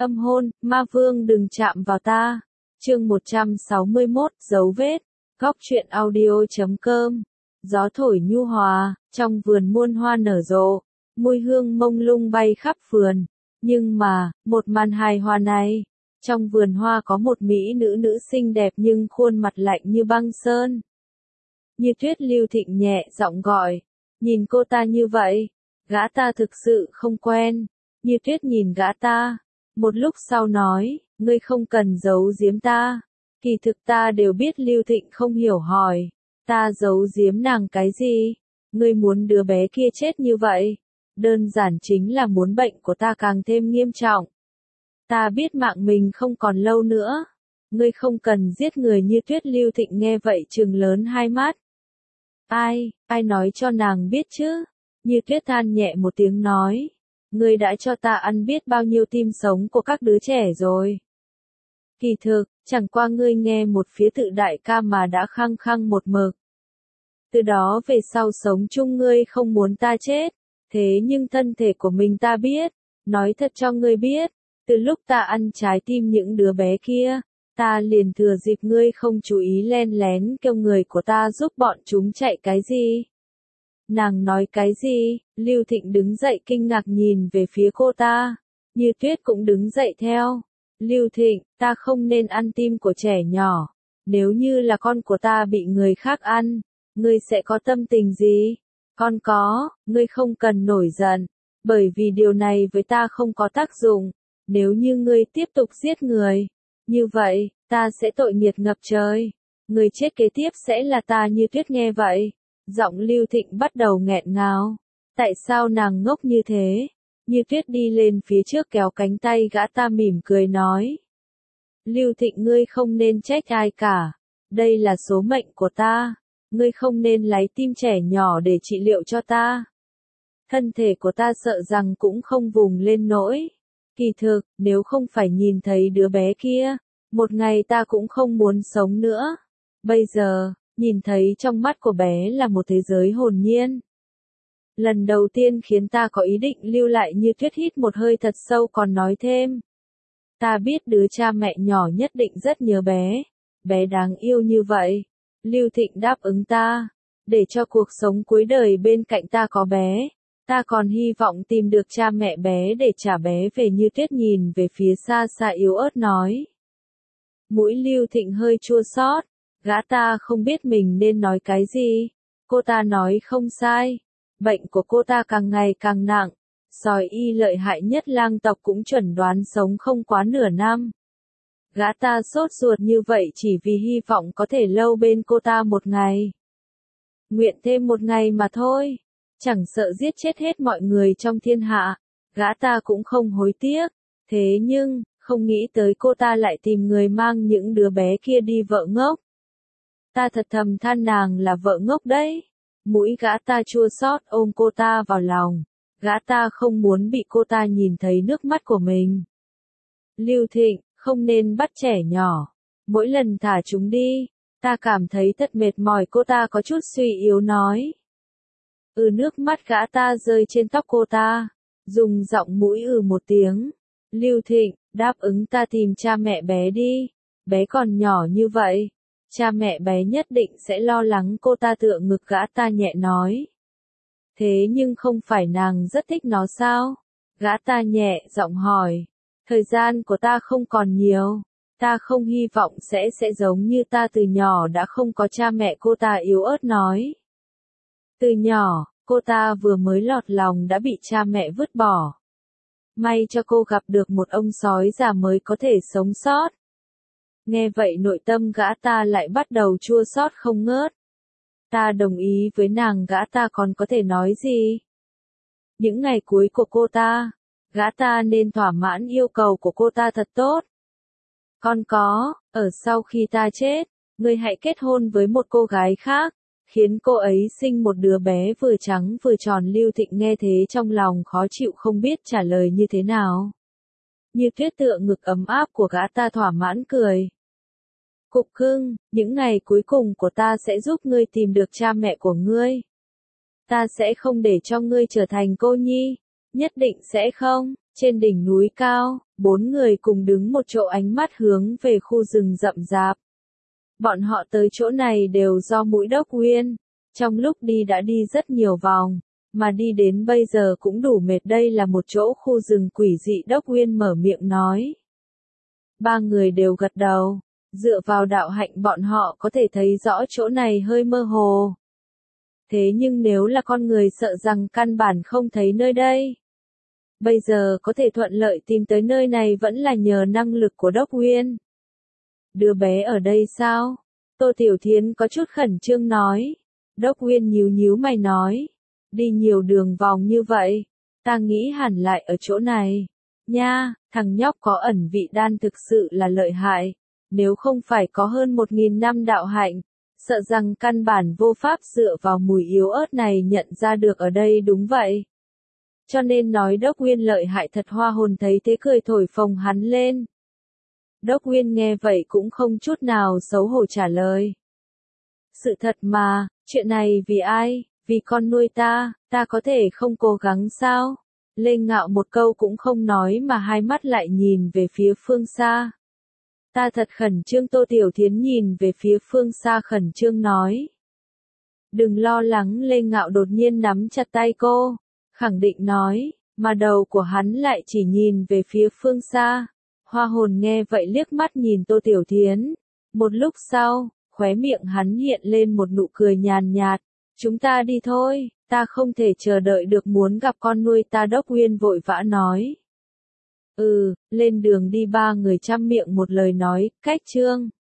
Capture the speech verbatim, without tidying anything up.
Âm hôn, ma vương đừng chạm vào ta. Chương một trăm sáu mươi mốt, dấu vết. Góc truyện audio chấm com. Gió thổi nhu hòa, trong vườn muôn hoa nở rộ, mùi hương mông lung bay khắp vườn. Nhưng mà, một màn hài hòa này, trong vườn hoa có một mỹ nữ nữ xinh đẹp nhưng khuôn mặt lạnh như băng sơn. Như Tuyết. Lưu Thịnh nhẹ giọng gọi, nhìn cô ta như vậy, gã ta thực sự không quen. Như Tuyết nhìn gã ta, một lúc sau nói, ngươi không cần giấu giếm ta, kỳ thực ta đều biết. Lưu Thịnh không hiểu hỏi, ta giấu giếm nàng cái gì? Ngươi muốn đứa bé kia chết như vậy, đơn giản chính là muốn bệnh của ta càng thêm nghiêm trọng. Ta biết mạng mình không còn lâu nữa, ngươi không cần giết người. Như Tuyết. Lưu Thịnh nghe vậy trừng lớn hai mắt. Ai, ai nói cho nàng biết chứ? Như Tuyết than nhẹ một tiếng nói, ngươi đã cho ta ăn biết bao nhiêu tim sống của các đứa trẻ rồi. Kỳ thực, chẳng qua ngươi nghe một phía tự đại ca mà đã khăng khăng một mực. Từ đó về sau sống chung ngươi không muốn ta chết, thế nhưng thân thể của mình ta biết, nói thật cho ngươi biết, từ lúc ta ăn trái tim những đứa bé kia, ta liền thừa dịp ngươi không chú ý len lén kêu người của ta giúp bọn chúng chạy cái gì. Nàng nói cái gì? Lưu Thịnh đứng dậy kinh ngạc nhìn về phía cô ta. Như Tuyết cũng đứng dậy theo. Lưu Thịnh, ta không nên ăn tim của trẻ nhỏ. Nếu như là con của ta bị người khác ăn, ngươi sẽ có tâm tình gì? Con có, ngươi không cần nổi giận, bởi vì điều này với ta không có tác dụng. Nếu như ngươi tiếp tục giết người, như vậy, ta sẽ tội nghiệt ngập trời. Người chết kế tiếp sẽ là ta. Như Tuyết nghe vậy, giọng Lưu Thịnh bắt đầu nghẹn ngào. Tại sao nàng ngốc như thế? Như Tuyết đi lên phía trước kéo cánh tay gã ta mỉm cười nói. Lưu Thịnh, ngươi không nên trách ai cả. Đây là số mệnh của ta. Ngươi không nên lấy tim trẻ nhỏ để trị liệu cho ta. Thân thể của ta sợ rằng cũng không vùng lên nổi. Kỳ thực, nếu không phải nhìn thấy đứa bé kia, một ngày ta cũng không muốn sống nữa. Bây giờ, nhìn thấy trong mắt của bé là một thế giới hồn nhiên. Lần đầu tiên khiến ta có ý định lưu lại. Như Tuyết hít một hơi thật sâu còn nói thêm. Ta biết đứa cha mẹ nhỏ nhất định rất nhớ bé. Bé đáng yêu như vậy. Lưu Thịnh đáp ứng ta. Để cho cuộc sống cuối đời bên cạnh ta có bé. Ta còn hy vọng tìm được cha mẹ bé để trả bé về. Như Tuyết nhìn về phía xa xa yếu ớt nói. Mũi Lưu Thịnh hơi chua xót. Gã ta không biết mình nên nói cái gì. Cô ta nói không sai. Bệnh của cô ta càng ngày càng nặng. Sói y lợi hại nhất lang tộc cũng chuẩn đoán sống không quá nửa năm. Gã ta sốt ruột như vậy chỉ vì hy vọng có thể lâu bên cô ta một ngày. Nguyện thêm một ngày mà thôi. Chẳng sợ giết chết hết mọi người trong thiên hạ. Gã ta cũng không hối tiếc. Thế nhưng, không nghĩ tới cô ta lại tìm người mang những đứa bé kia đi. Vợ ngốc. Ta thật thầm than nàng là vợ ngốc đấy. Mũi gã ta chua xót ôm cô ta vào lòng. Gã ta không muốn bị cô ta nhìn thấy nước mắt của mình. Lưu Thịnh, không nên bắt trẻ nhỏ. Mỗi lần thả chúng đi, ta cảm thấy thật mệt mỏi. Cô ta có chút suy yếu nói. Ừ, nước mắt gã ta rơi trên tóc cô ta. Dùng giọng mũi ừ một tiếng. Lưu Thịnh, đáp ứng ta tìm cha mẹ bé đi. Bé còn nhỏ như vậy. Cha mẹ bé nhất định sẽ lo lắng. Cô ta tựa ngực gã ta nhẹ nói. Thế nhưng không phải nàng rất thích nó sao? Gã ta nhẹ giọng hỏi. Thời gian của ta không còn nhiều. Ta không hy vọng sẽ sẽ giống như ta từ nhỏ đã không có cha mẹ. Cô ta yếu ớt nói. Từ nhỏ, cô ta vừa mới lọt lòng đã bị cha mẹ vứt bỏ. May cho cô gặp được một ông sói già mới có thể sống sót. Nghe vậy nội tâm gã ta lại bắt đầu chua xót không ngớt. Ta đồng ý với nàng. Gã ta còn có thể nói gì? Những ngày cuối của cô ta, gã ta nên thỏa mãn yêu cầu của cô ta thật tốt. Còn có, ở sau khi ta chết, ngươi hãy kết hôn với một cô gái khác, khiến cô ấy sinh một đứa bé vừa trắng vừa tròn. Lưu Thịnh nghe thế trong lòng khó chịu không biết trả lời như thế nào. Như Tuyết tựa ngực ấm áp của gã ta thỏa mãn cười. Cục cưng, những ngày cuối cùng của ta sẽ giúp ngươi tìm được cha mẹ của ngươi. Ta sẽ không để cho ngươi trở thành cô nhi. Nhất định sẽ không. Trên đỉnh núi cao, Bốn người cùng đứng một chỗ ánh mắt hướng về khu rừng rậm rạp. Bọn họ tới chỗ này đều do Mũi Đốc Uyên. Trong lúc đi đã đi rất nhiều vòng, mà đi đến bây giờ cũng đủ mệt. Đây là một chỗ khu rừng quỷ dị. Đốc Uyên mở miệng nói. Ba người đều gật đầu. Dựa vào đạo hạnh bọn họ có thể thấy rõ chỗ này hơi mơ hồ. Thế nhưng nếu là con người sợ rằng căn bản không thấy nơi đây. Bây giờ có thể thuận lợi tìm tới nơi này vẫn là nhờ năng lực của Đốc Uyên. Đứa bé ở đây sao? Tô Tiểu Thiến có chút khẩn trương nói. Đốc Uyên nhíu nhíu mày nói. Đi nhiều đường vòng như vậy. Ta nghĩ hẳn lại ở chỗ này. Nha, thằng nhóc có ẩn vị đan thực sự là lợi hại. Nếu không phải có hơn một nghìn năm đạo hạnh, sợ rằng căn bản vô pháp dựa vào mùi yếu ớt này nhận ra được ở đây. Đúng vậy. Cho nên nói Đốc Uyên lợi hại thật. Hoa Hồn thấy thế cười thổi phồng hắn lên. Đốc Uyên nghe vậy cũng không chút nào xấu hổ trả lời. Sự thật mà, chuyện này vì ai, vì con nuôi ta, ta có thể không cố gắng sao? Lê Ngạo một câu cũng không nói mà hai mắt lại nhìn về phía phương xa. Ta thật khẩn trương. Tô Tiểu Thiến nhìn về phía phương xa khẩn trương nói. Đừng lo lắng. Lê Ngạo đột nhiên nắm chặt tay cô, khẳng định nói, mà đầu của hắn lại chỉ nhìn về phía phương xa. Hoa Hồn nghe vậy liếc mắt nhìn Tô Tiểu Thiến. Một lúc sau, khóe miệng hắn hiện lên một nụ cười nhàn nhạt. Chúng ta đi thôi, ta không thể chờ đợi được muốn gặp con nuôi ta. Đốc Uyên vội vã nói. Ừ, lên đường đi. Ba người chăm miệng một lời nói. Cách chương